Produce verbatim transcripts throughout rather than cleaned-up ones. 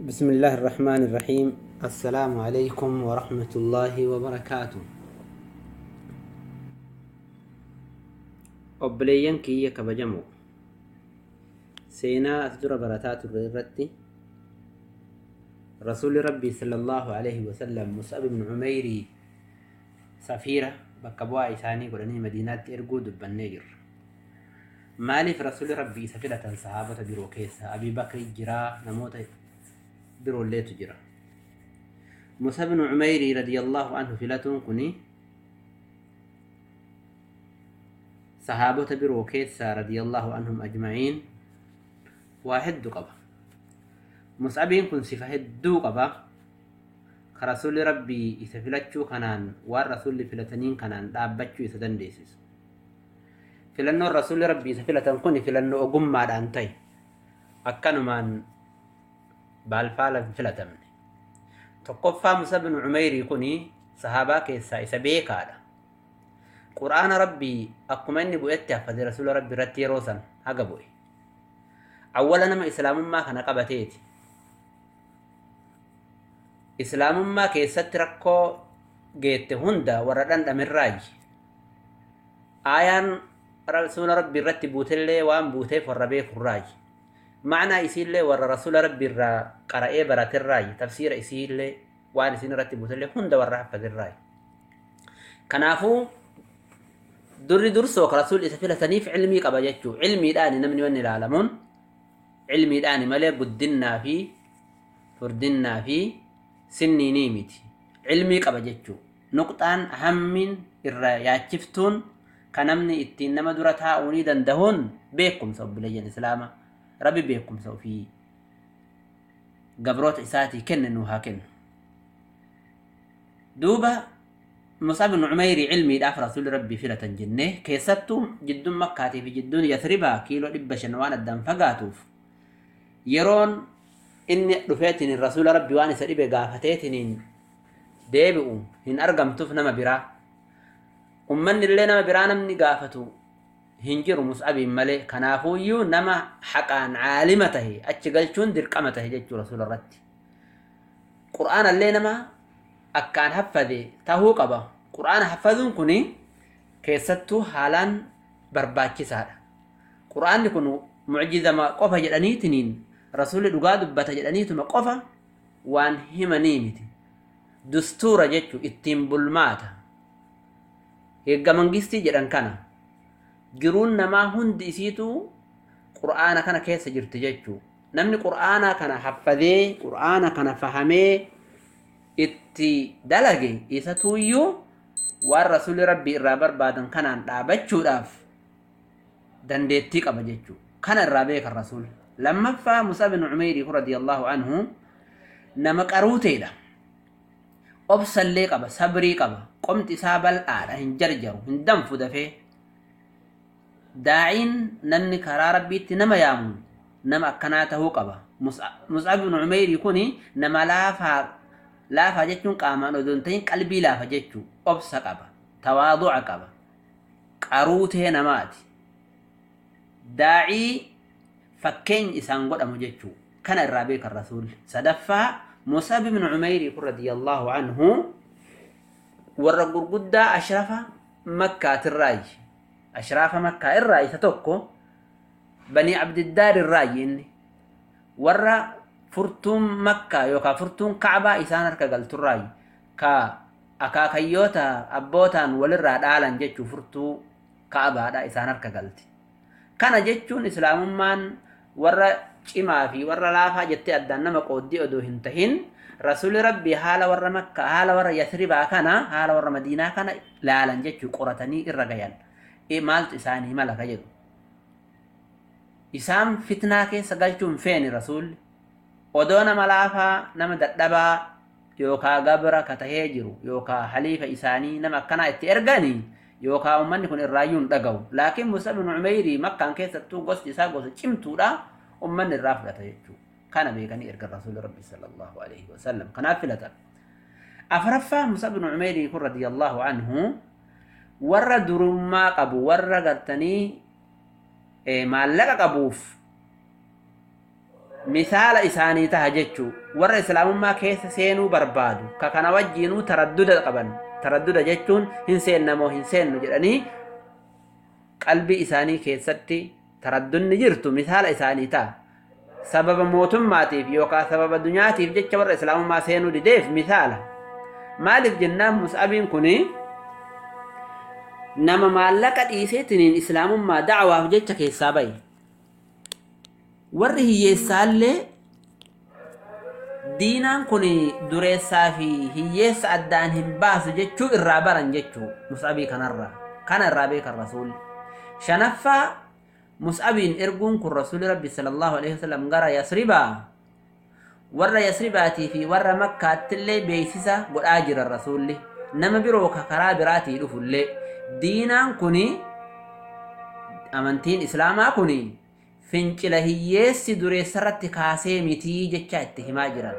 بسم الله الرحمن الرحيم. السلام عليكم ورحمة الله وبركاته. أبليين كي كبجمو سينا أسدر براتات الرتي رسول ربي صلى الله عليه وسلم مصعب بن عميري سفيرة بكبوا إساني قرني مدينة إرقود بالنير مالف رسول ربي سفيرة صحابة بروكيسة أبي بكر جرا نموت برو اللي تجرى مصعب بن عميري رضي الله عنه فلاتون كني صحابة بروكيسة رضي الله عنهم أجمعين واحد قبا مصعبين كن صفة دو قبا كرسول ربي إسفلتشو كنان والرسول فلتنين كنان دابتشو إسدن ديسيس فلنو الرسول ربي إسفلتن كني فلنو أقم ماد أنتي أكنو من بالفعل فلتمن تقفى مصعب بن عميري كني صحابة كيسا إسبيك هذا قرآن ربي أقمني بؤتها فدي رسول ربي رتي روسا هقبوي أولا نما إسلام ما كان قبتيتي إسلام ما كيست ركو جيت هندا وردان دم الراج آيان رسول ربي رتي بوتلي وان بوتي فربي فراج معنى يسير لي ور رسول ربي را قرأي برات الراج تفسير يسير لي وان يسير رتي بوتلي هندا ورها فدي الراج كنافو دري درسو رسول إسفل تنيف علمي قبجتشو علمي داني نمني وني العالمون علمي داني ملي بدنا في فردنا في سني نيمتي علمي قبجتشو نقطان أهم من الرياجفتون كنمني اتنما درتها أونيدا دهون بيكم سو بليان إسلاما ربي بيكم سو في قبروت إساتي كننو هاكن دوبا مصعب بن عميري علمي داف رسول ربي فلة جنة كيستو جد مكة في جدون يثربا كيلو لبشن وانا الدم فقاتوف يرون إني رفيتين الرسول ربي وانا سريب قافتيتين ديبئو هن أرقم تفنا مبرا أمن اللي نما برا نمني قافتو هنجر مصعب ملي كنافو يو نما حقان عالمته أتشغلشون درقمته جيجو رسول الرد قرآن اللي نما أكان حفظي تهو قبا قرآن حفظون كني كيستو حالان برباكي سادة قرآن يكونوا معجزة ما قفا جداني تنين رسول دقاد بتا جداني تما قفا وان هما نيمتي دستورة جيتشو اتين بلماتا يقا منجستي جدان كان جرون نما هند إسيتو قرآن كان كيس جرت جيتشو نمني قرآن كان حفظي قرآن كان فهمي itti dalage isa tuyyuu waan rasuuli rabbii irraa barbaadan kanaan dhaabachuudhaaf dandeettii qaba jechuu kana irraa beeka rasuul lammaffaa Mus'ab bin Umayr radiyallahu anhu nama qaruuteedha obsallee qaba sabrii qaba qomti isaa bal'aadha hin jarjaru hin danfu dafee daa'iin namni karaa rabbiitti nama yaamu nama akkanaa tahuu qaba Mus'ab bin Umayr kuni nama laafaa laafa jechuun qaamaan odoo hin ta'in qalbii laafa jechuu obsa qaba tawaadu'a qaba qaruutee namaati daa'ii fakkeenya isaan godhamu jechuu kana irraa beeka rasuul sadaffaa Mus'ab bin Umayr radiyallahu anhu warra gurguddaa ashrafa makkaatirraayi ashrafa makkaa irraa isa tokko banii abdiddaar irraayi inni warra furtuun makkaa yookaan furtuun ka'baa isaan harka galturraayi ka akaakayyoota abbootaan walirraa dhaalan jechuu furtuu ka'baadha isaan harka galti kana jechuun islaamummaan warra cimaa fi warra laafaa jettee addaan nama qooddii odoo hin tahin rasuuli rabbii haala warra makkaa haala warra yasribaa kana haala warra madiinaa kana laalan jechuu qoratanii irra gayan maaltu isaanii mala ka jedhu isaan fitnaa keessa galchuun feeni rasuulli odoo nama laafaa nama dadhabaa yookaan gabra ka tahee jiru yookaan haliifa isaanii nama akkanaa itti erganii yookaan ummanni kun irraayyuun dhagahu laakiin Mus'ab bin Umayr makkaan keessattuu gosti isaa gosa cimtuudha ummanni irraa fudhata jechuu kana beekanii erga rasuul rabbi sallallahu alaihi wasallam kanaaf filatan afraffaa Mus'ab bin Umayr radiyallahu anhu warra durummaa qabu warra gartanii maallaqa qabuuf مثال إساني تهجتشو ور إسلام ما كيس سينو بربادو ككنا وجينو تردد قبل تردد جتشون هنسين نمو هنسين نجراني قلبي إساني كيستي تردد نجرتو مثال إساني تا سبب موتم ماتيف يوكا سبب الدنيا تيف جتش ور إسلام ما سينو دي ديف مثال مالك جنام مسأبين كوني نما مالك إيسيتنين إسلام ما دعوة جتش كيسابي warri hiyyeessaallee diinaan kun dureessaa fi hiyyeessa addaan hin baasu jechuu irraa baran jechuu Mus'abii kanarraa kana irraa beekan rasuulli shanaffaa Mus'abiin erguun kun rasuulli rabbi sallallahu alaihi wasallam gara Yasribaa warra Yasribaatii fi warra Makkaattillee beeksisa godhaa jira rasuulli nama biroo ka karaa biraatii dhufullee diinaan kun amantiin islaamaa kun fincila hiyyeessi dureessarratti kaasee mitii jecha itti himaa jiran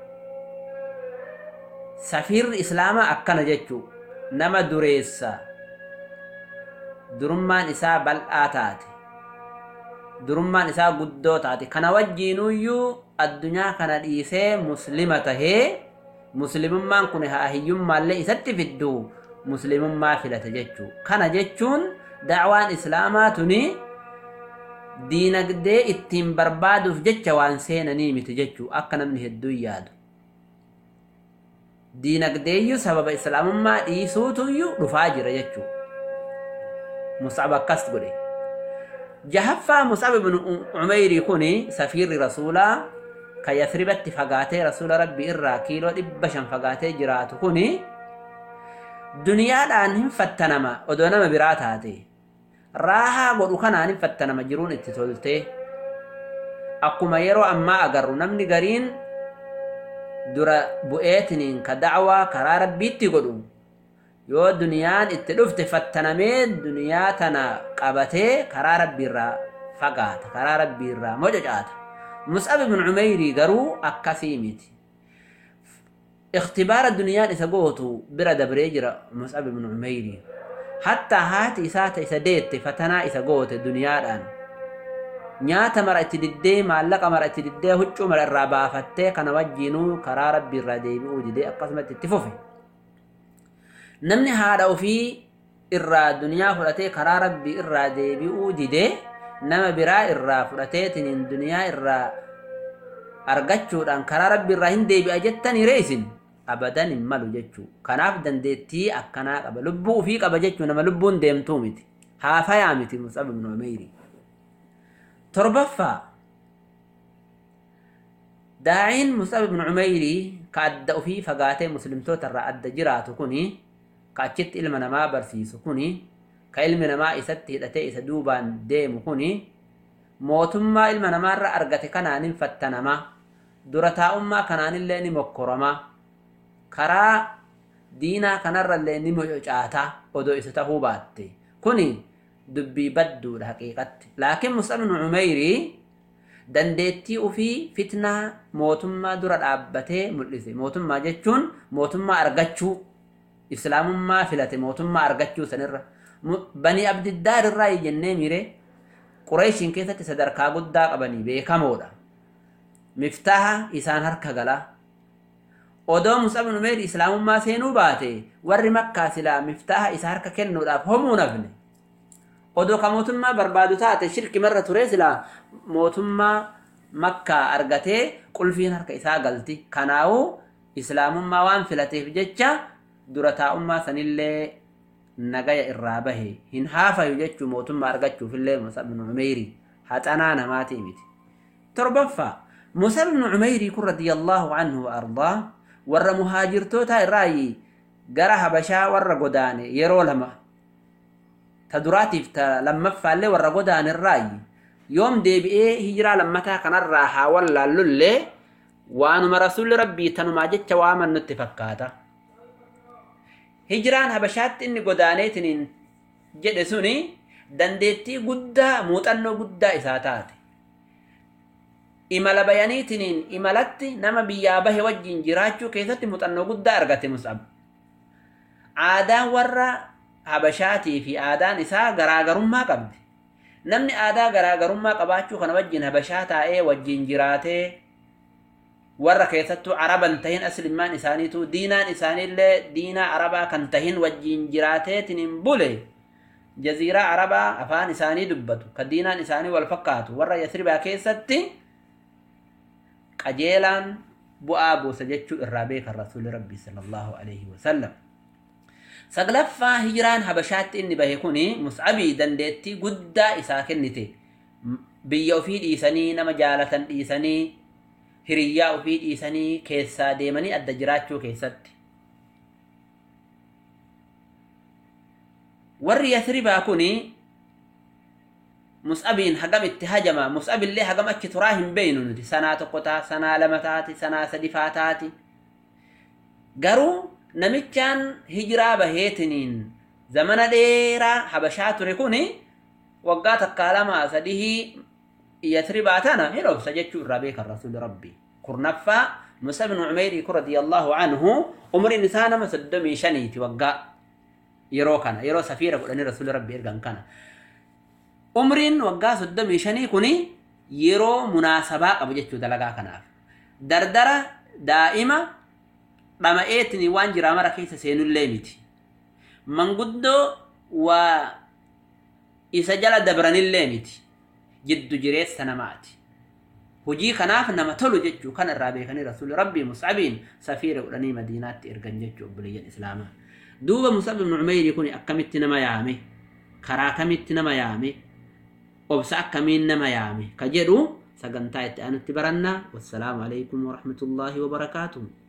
safiirri islaamaa akkana jechuu nama dureessa durummaan isaa bal'aa taate durummaan isaa guddoo taate kana wajjiinuyyuu addunyaa kana dhiisee muslima tahee muslimummaan kun haa hiyyummaallee isatti fiddu muslimummaa filate jechuu kana jechuun da'waan islaamaa tuni diinagdee ittiin barbaaduuf jecha waan seenanii miti jechuu akka namni hedduu yaadu diinagdeeyyuu sababa islaamummaa dhiisuutuyyuu dhufaa jira jechuu Mus'ab akkas godhe jahaffaa Mus'ab ibn Umayri kuni safiirri rasuulaa ka Yasribatti fagaatee rasuula rabbi irraa kiiloo dhibba shan fagaatee jiraatu kuni duniyaadhaan hin fattanama odoo nama biraa taate raahaa godhu kanaan hin fattanama jiruun itti toltee akkuma yeroo ammaa agarru namni gariin dura bu'eetiniin ka da'waa karaa rabbiitti godhu yoo duniyaan itti dhufte fattanamee duniyaa tana qabatee karaa rabbiirraa fagaata karaa rabbiirraa mococaata Mus'ab ibn Umayri garuu akkasii miti ikhtibaara duniyaan isa gootu bira dabree jira Mus'ab ibn Umayri hatta haati isaata isa deette fatanaa isa goote duniyaadhaan nyaata mara itti diddee maallaqa mara itti diddee huccuu mara irraa baafattee kana wajjiinuu karaa rabbii irraa deebi'uu didee akkasumatti itti fufe namni haadha ofii irraa duniyaa fudhatee karaa rabbii irraa deebi'uu didee nama biraa irraa fudhateetiniin duniyaa irraa argachuudhaan karaa rabbii irraa hin deebi'a jettanii reesin abadan hin malu jechuu kanaaf dandeettii akkanaa qaba lubbuu ofii qaba jechuu nama lubbuun deemtuu miti haafayaa miti Mus'ab ibn Umayri torbaffaa daa'iin Mus'ab ibn Umayri ka adda ofii fagaatee muslimtoota irraa adda jiraatu kuni ka achitti ilma namaa barsiisu kuni ka ilmi namaa isatti hidhatee isa duubaan deemu kuni mootummaa ilma namaarra argate kanaan hin fattanama dura taa'ummaa kanaanillee ni mokkorama karaa diinaa kanarrallee ni mococaata odoo isa tahuu baatte kuni dubbii badduudha haqiiqatti laakiin Mus'ab ibn Umayri dandeettii ofii fitnaa mootummaa dura dhaabbatee mul'ise mootummaa jechuun mootummaa argachuu islaamummaa filate mootummaa argachuu sanirra bani abdiddaar irraa jennee mire Qureeshiin keessatti sadarkaa guddaa qabanii beekamoodha miftaaha isaan harka galaa odoo Mus'ab ibn Umayr islaamummaa seenuu baate warri Makkaa silaa miftaaha isa harka kennuudhaaf homuu nafne odoo ka mootummaa barbaadu taate shirki marra ture silaa mootummaa Makkaa argatee qulfiin harka isaa galti kanaa'uu islaamummaa waan filateef jecha dura taa'ummaa sanillee nagaya irraa bahe hin haafayu jechuu mootummaa argachuufillee Mus'ab ibn Umayr haxanaa namaatii miti torbaffaa Mus'ab ibn Umayr kun radiyallahu anhu wa ardaa warra muhaajirtoota irraayi gara habashaa warra godaane yeroo lama ta duraatiif ta lammaffaallee warra godaane irraayi yoom deebi'ee hijiraa lammataa kanarraa haa wallaallullee waanuma rasuulli rabbii tanumaa jecha waaman nutti fakkaata hijiraan habashaatti inni godaaneetiniin jedhe suni dandeettii guddaa muuxannoo guddaa isaa taate imala bayaniitiniin imalatti nama biyyaa bahe wajjin jiraachuu keessatti muuxannoo guddaa argate Mus'ab aadaan warra habashaatii fi aadaan isaa garaagarummaa qabdi namni aadaa garaagarummaa qabaachuu kana wajjin habashaa taa'ee wajjin jiraatee warra keessattuu araban tahin aslimmaan isaaniitu diinaan isaaniillee diinaa arabaa kan tahin wajjin jiraateetiin hin bule jaziiraa arabaa afaan isaanii dubbatu ka diinaan isaanii wal fakkaatu warra Yasribaa keessatti qajeelaan bu'aa buusa jechuu irraa beekan rasuuli rabbii sallallahu alaihi wasallam. saglaffaa hijraan habashaatti inni bahe kuni Mus'abii dandeettii guddaa isaa kennite biyya ofii dhiisanii nama jaalatan dhiisanii hiriyyaa ofii dhiisanii keessaa deemanii adda jiraachuu keessatti. warri Yasribaa kuni Mus'abiin hagam itti hajama Mus'abillee hagam achi turaa hin beeynu nuti sanaa tokko taa sanaa lama taati sanaa sadi faa taati garuu namichaan hijiraa baheetiniin zamana dheeraa habashaa ture kuni waggaa takkaa lama sadihii Yasribaa tana hin obsa jechuu irraa beekan rasuuli rabbii. kurnaffaa Mus'ab bin Umayr radiyallahu anhu umriin isaa nama soddomii shaniiti waggaa yeroo kana yeroo safiira godhanii rasuuli rabbii ergan kana umriin waggaa soddomii shanii kuni yeroo munaasabaa qabu jechuu dalagaa kanaaf dardara daa'ima dhama'eetini waan jiraa mara keessa seenullee miti manguddoo waa isa jala dabranillee miti jiddu jireessa namaati hojii kanaaf nama tolu jechuu kan irraa beekanii rasuuli rabbii Mus'abiin safiira godhanii madiinaatti ergan jechuu obboleeyyan islaamaa. duuba Mus'ab bin Umayr kun akkamitti nama yaame karaa kamitti nama yaame obsa akkamiin nama yaame ka jedhu sagantaa itti aanutti barannaa. wassalaamu alaykum wa rahmatullaahi wa barakaatuh.